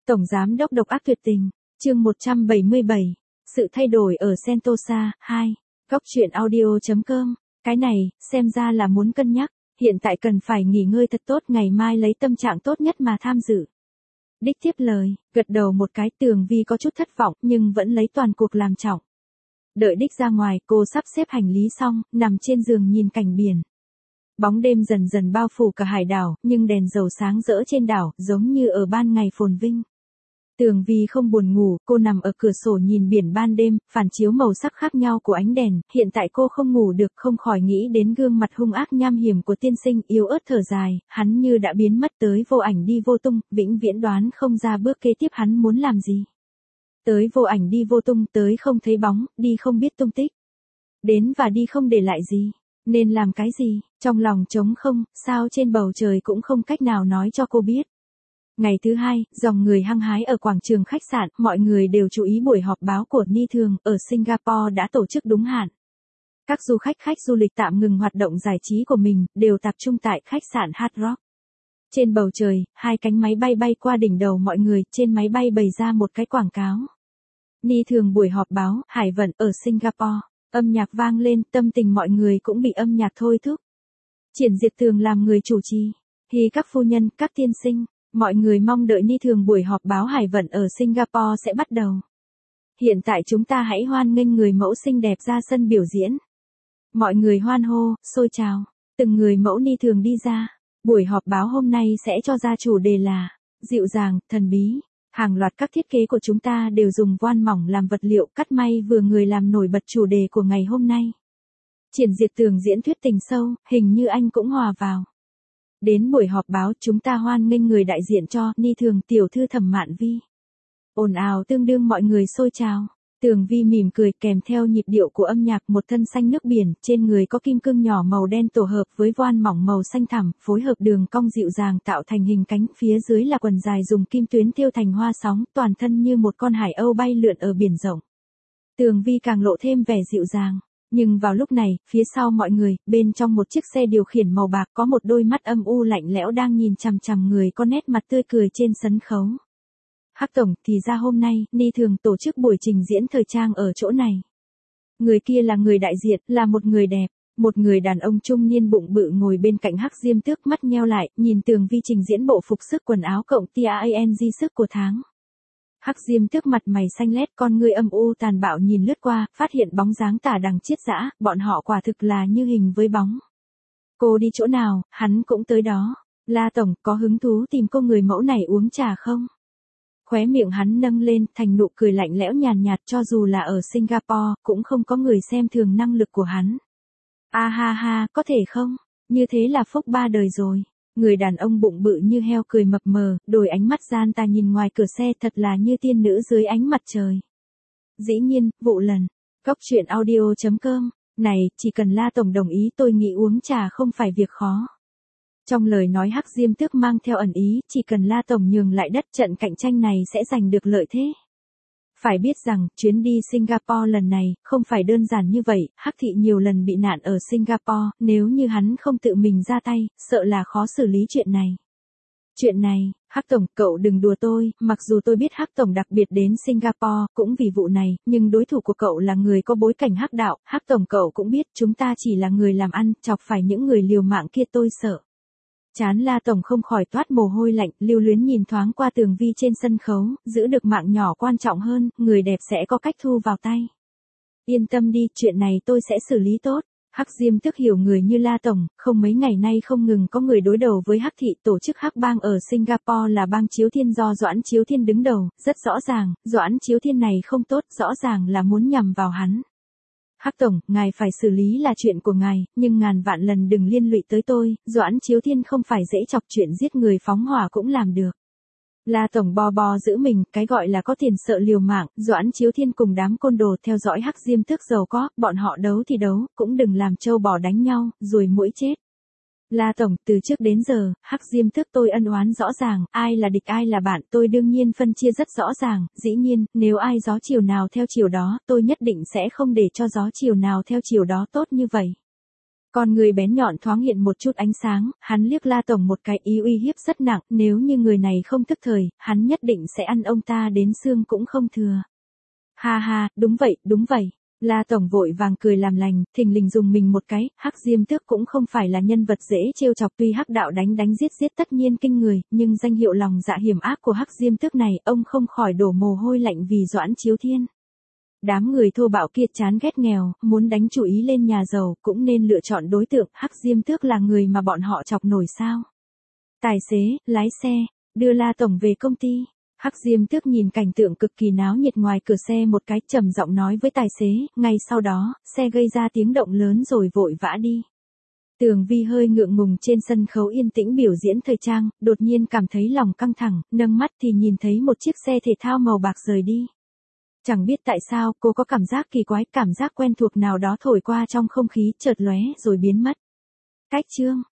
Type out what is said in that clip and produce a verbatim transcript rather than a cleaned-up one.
Tổng Giám đốc độc ác tuyệt tình, chương một trăm bảy mươi bảy, sự thay đổi ở Sentosa, hai, góc truyện audio.com, cái này, xem ra là muốn cân nhắc, hiện tại cần phải nghỉ ngơi thật tốt ngày mai lấy tâm trạng tốt nhất mà tham dự. Đích tiếp lời, gật đầu một cái Tường Vi có chút thất vọng nhưng vẫn lấy toàn cuộc làm trọng. Đợi Đích ra ngoài cô sắp xếp hành lý xong, nằm trên giường nhìn cảnh biển. Bóng đêm dần dần bao phủ cả hải đảo, nhưng đèn dầu sáng rỡ trên đảo, giống như ở ban ngày phồn vinh. Tường Vi không buồn ngủ, cô nằm ở cửa sổ nhìn biển ban đêm, phản chiếu màu sắc khác nhau của ánh đèn, hiện tại cô không ngủ được không khỏi nghĩ đến gương mặt hung ác nham hiểm của tiên sinh, yếu ớt thở dài, hắn như đã biến mất tới vô ảnh đi vô tung, vĩnh viễn đoán không ra bước kế tiếp hắn muốn làm gì. Tới vô ảnh đi vô tung, tới không thấy bóng, đi không biết tung tích. Đến và đi không để lại gì, nên làm cái gì, trong lòng trống không, sao trên bầu trời cũng không cách nào nói cho cô biết. Ngày thứ hai, dòng người hăng hái ở quảng trường khách sạn, mọi người đều chú ý buổi họp báo của Ni Thường ở Singapore đã tổ chức đúng hạn. Các du khách khách du lịch tạm ngừng hoạt động giải trí của mình, đều tập trung tại khách sạn Hard Rock. Trên bầu trời, hai cánh máy bay bay qua đỉnh đầu mọi người, trên máy bay bày ra một cái quảng cáo. Ni Thường buổi họp báo, Hải vận ở Singapore, âm nhạc vang lên, tâm tình mọi người cũng bị âm nhạc thôi thúc. Triển Diệt Tường làm người chủ trì, thì các phu nhân, các tiên sinh. Mọi người mong đợi Ni Thường buổi họp báo Hải vận ở Singapore sẽ bắt đầu. Hiện tại chúng ta hãy hoan nghênh người mẫu xinh đẹp ra sân biểu diễn. Mọi người hoan hô, xôi trào. Từng người mẫu Ni Thường đi ra. Buổi họp báo hôm nay sẽ cho ra chủ đề là dịu dàng, thần bí. Hàng loạt các thiết kế của chúng ta đều dùng voan mỏng làm vật liệu cắt may vừa người làm nổi bật chủ đề của ngày hôm nay. Triển Diệt Tường diễn thuyết tình sâu, hình như anh cũng hòa vào. Đến buổi họp báo chúng ta hoan nghênh người đại diện cho Ni Thường tiểu thư Thẩm Mạn Vi. Ồn ào tương đương mọi người xôi trào. Tường Vi mỉm cười kèm theo nhịp điệu của âm nhạc một thân xanh nước biển, trên người có kim cương nhỏ màu đen tổ hợp với voan mỏng màu xanh thẳm, phối hợp đường cong dịu dàng tạo thành hình cánh, phía dưới là quần dài dùng kim tuyến thêu thành hoa sóng, toàn thân như một con hải âu bay lượn ở biển rộng. Tường Vi càng lộ thêm vẻ dịu dàng. Nhưng vào lúc này, phía sau mọi người, bên trong một chiếc xe điều khiển màu bạc có một đôi mắt âm u lạnh lẽo đang nhìn chằm chằm người có nét mặt tươi cười trên sân khấu. Hắc tổng, thì ra hôm nay, Ni Thường tổ chức buổi trình diễn thời trang ở chỗ này. Người kia là người đại diện, là một người đẹp, một người đàn ông trung niên bụng bự ngồi bên cạnh Hắc Diêm Tước mắt nheo lại, nhìn Tường Vi trình diễn bộ phục sức quần áo cộng tang sức của tháng. Hắc Diêm Tước mặt mày xanh lét, con ngươi âm u tàn bạo nhìn lướt qua, phát hiện bóng dáng tả đằng chiết dã, bọn họ quả thực là như hình với bóng. Cô đi chỗ nào, hắn cũng tới đó. La tổng, có hứng thú tìm cô người mẫu này uống trà không? Khóe miệng hắn nâng lên, thành nụ cười lạnh lẽo nhàn nhạt, cho dù là ở Singapore, cũng không có người xem thường năng lực của hắn. A ha ha, có thể không? Như thế là phúc ba đời rồi. Người đàn ông bụng bự như heo cười mập mờ, đôi ánh mắt gian tà nhìn ngoài cửa xe thật là như tiên nữ dưới ánh mặt trời. Dĩ nhiên, vụ lần. Góc truyện audio.com, này, chỉ cần La tổng đồng ý tôi nghĩ uống trà không phải việc khó. Trong lời nói Hắc Diêm Tước mang theo ẩn ý, chỉ cần La tổng nhường lại đất trận cạnh tranh này sẽ giành được lợi thế. Phải biết rằng, chuyến đi Singapore lần này, không phải đơn giản như vậy, Hắc thị nhiều lần bị nạn ở Singapore, nếu như hắn không tự mình ra tay, sợ là khó xử lý chuyện này. Chuyện này, Hắc tổng, cậu đừng đùa tôi, mặc dù tôi biết Hắc tổng đặc biệt đến Singapore, cũng vì vụ này, nhưng đối thủ của cậu là người có bối cảnh hắc đạo, Hắc tổng cậu cũng biết, chúng ta chỉ là người làm ăn, chọc phải những người liều mạng kia tôi sợ. Chán La tổng không khỏi toát mồ hôi lạnh, lưu luyến nhìn thoáng qua Tường Vi trên sân khấu, giữ được mạng nhỏ quan trọng hơn, người đẹp sẽ có cách thu vào tay. Yên tâm đi, chuyện này tôi sẽ xử lý tốt. Hắc Diêm Tước hiểu người như La tổng, không mấy ngày nay không ngừng có người đối đầu với Hắc thị, tổ chức Hắc bang ở Singapore là bang Chiếu Thiên do Doãn Chiếu Thiên đứng đầu, rất rõ ràng, Doãn Chiếu Thiên này không tốt, rõ ràng là muốn nhằm vào hắn. Hắc tổng, ngài phải xử lý là chuyện của ngài, nhưng ngàn vạn lần đừng liên lụy tới tôi, Doãn Chiếu Thiên không phải dễ chọc, chuyện giết người phóng hỏa cũng làm được. La tổng bo bo giữ mình, cái gọi là có tiền sợ liều mạng, Doãn Chiếu Thiên cùng đám côn đồ theo dõi Hắc Diêm Tước giàu có, bọn họ đấu thì đấu, cũng đừng làm trâu bò đánh nhau, rồi muỗi chết. La tổng, từ trước đến giờ, Hắc Diêm Tước tôi ân oán rõ ràng, ai là địch ai là bạn, tôi đương nhiên phân chia rất rõ ràng, dĩ nhiên, nếu ai gió chiều nào theo chiều đó, tôi nhất định sẽ không để cho gió chiều nào theo chiều đó tốt như vậy. Con người bén nhọn thoáng hiện một chút ánh sáng, hắn liếc La Tổng một cái ý uy hiếp rất nặng, nếu như người này không thức thời, hắn nhất định sẽ ăn ông ta đến xương cũng không thừa. Ha ha, đúng vậy, đúng vậy. La Tổng vội vàng cười làm lành, thình lình dùng mình một cái, Hắc Diêm Tước cũng không phải là nhân vật dễ trêu chọc, tuy Hắc đạo đánh đánh giết giết tất nhiên kinh người, nhưng danh hiệu lòng dạ hiểm ác của Hắc Diêm Tước này, ông không khỏi đổ mồ hôi lạnh vì Doãn Chiếu Thiên. Đám người thô bạo kia chán ghét nghèo, muốn đánh chủ ý lên nhà giàu, cũng nên lựa chọn đối tượng, Hắc Diêm Tước là người mà bọn họ chọc nổi sao. Tài xế, lái xe, đưa La Tổng về công ty. Hắc Diêm Tước nhìn cảnh tượng cực kỳ náo nhiệt ngoài cửa xe một cái, trầm giọng nói với tài xế, ngay sau đó, xe gây ra tiếng động lớn rồi vội vã đi. Tường Vi hơi ngượng ngùng trên sân khấu yên tĩnh biểu diễn thời trang, đột nhiên cảm thấy lòng căng thẳng, nâng mắt thì nhìn thấy một chiếc xe thể thao màu bạc rời đi. Chẳng biết tại sao, cô có cảm giác kỳ quái, cảm giác quen thuộc nào đó thổi qua trong không khí, chợt lóe rồi biến mất. Cách chương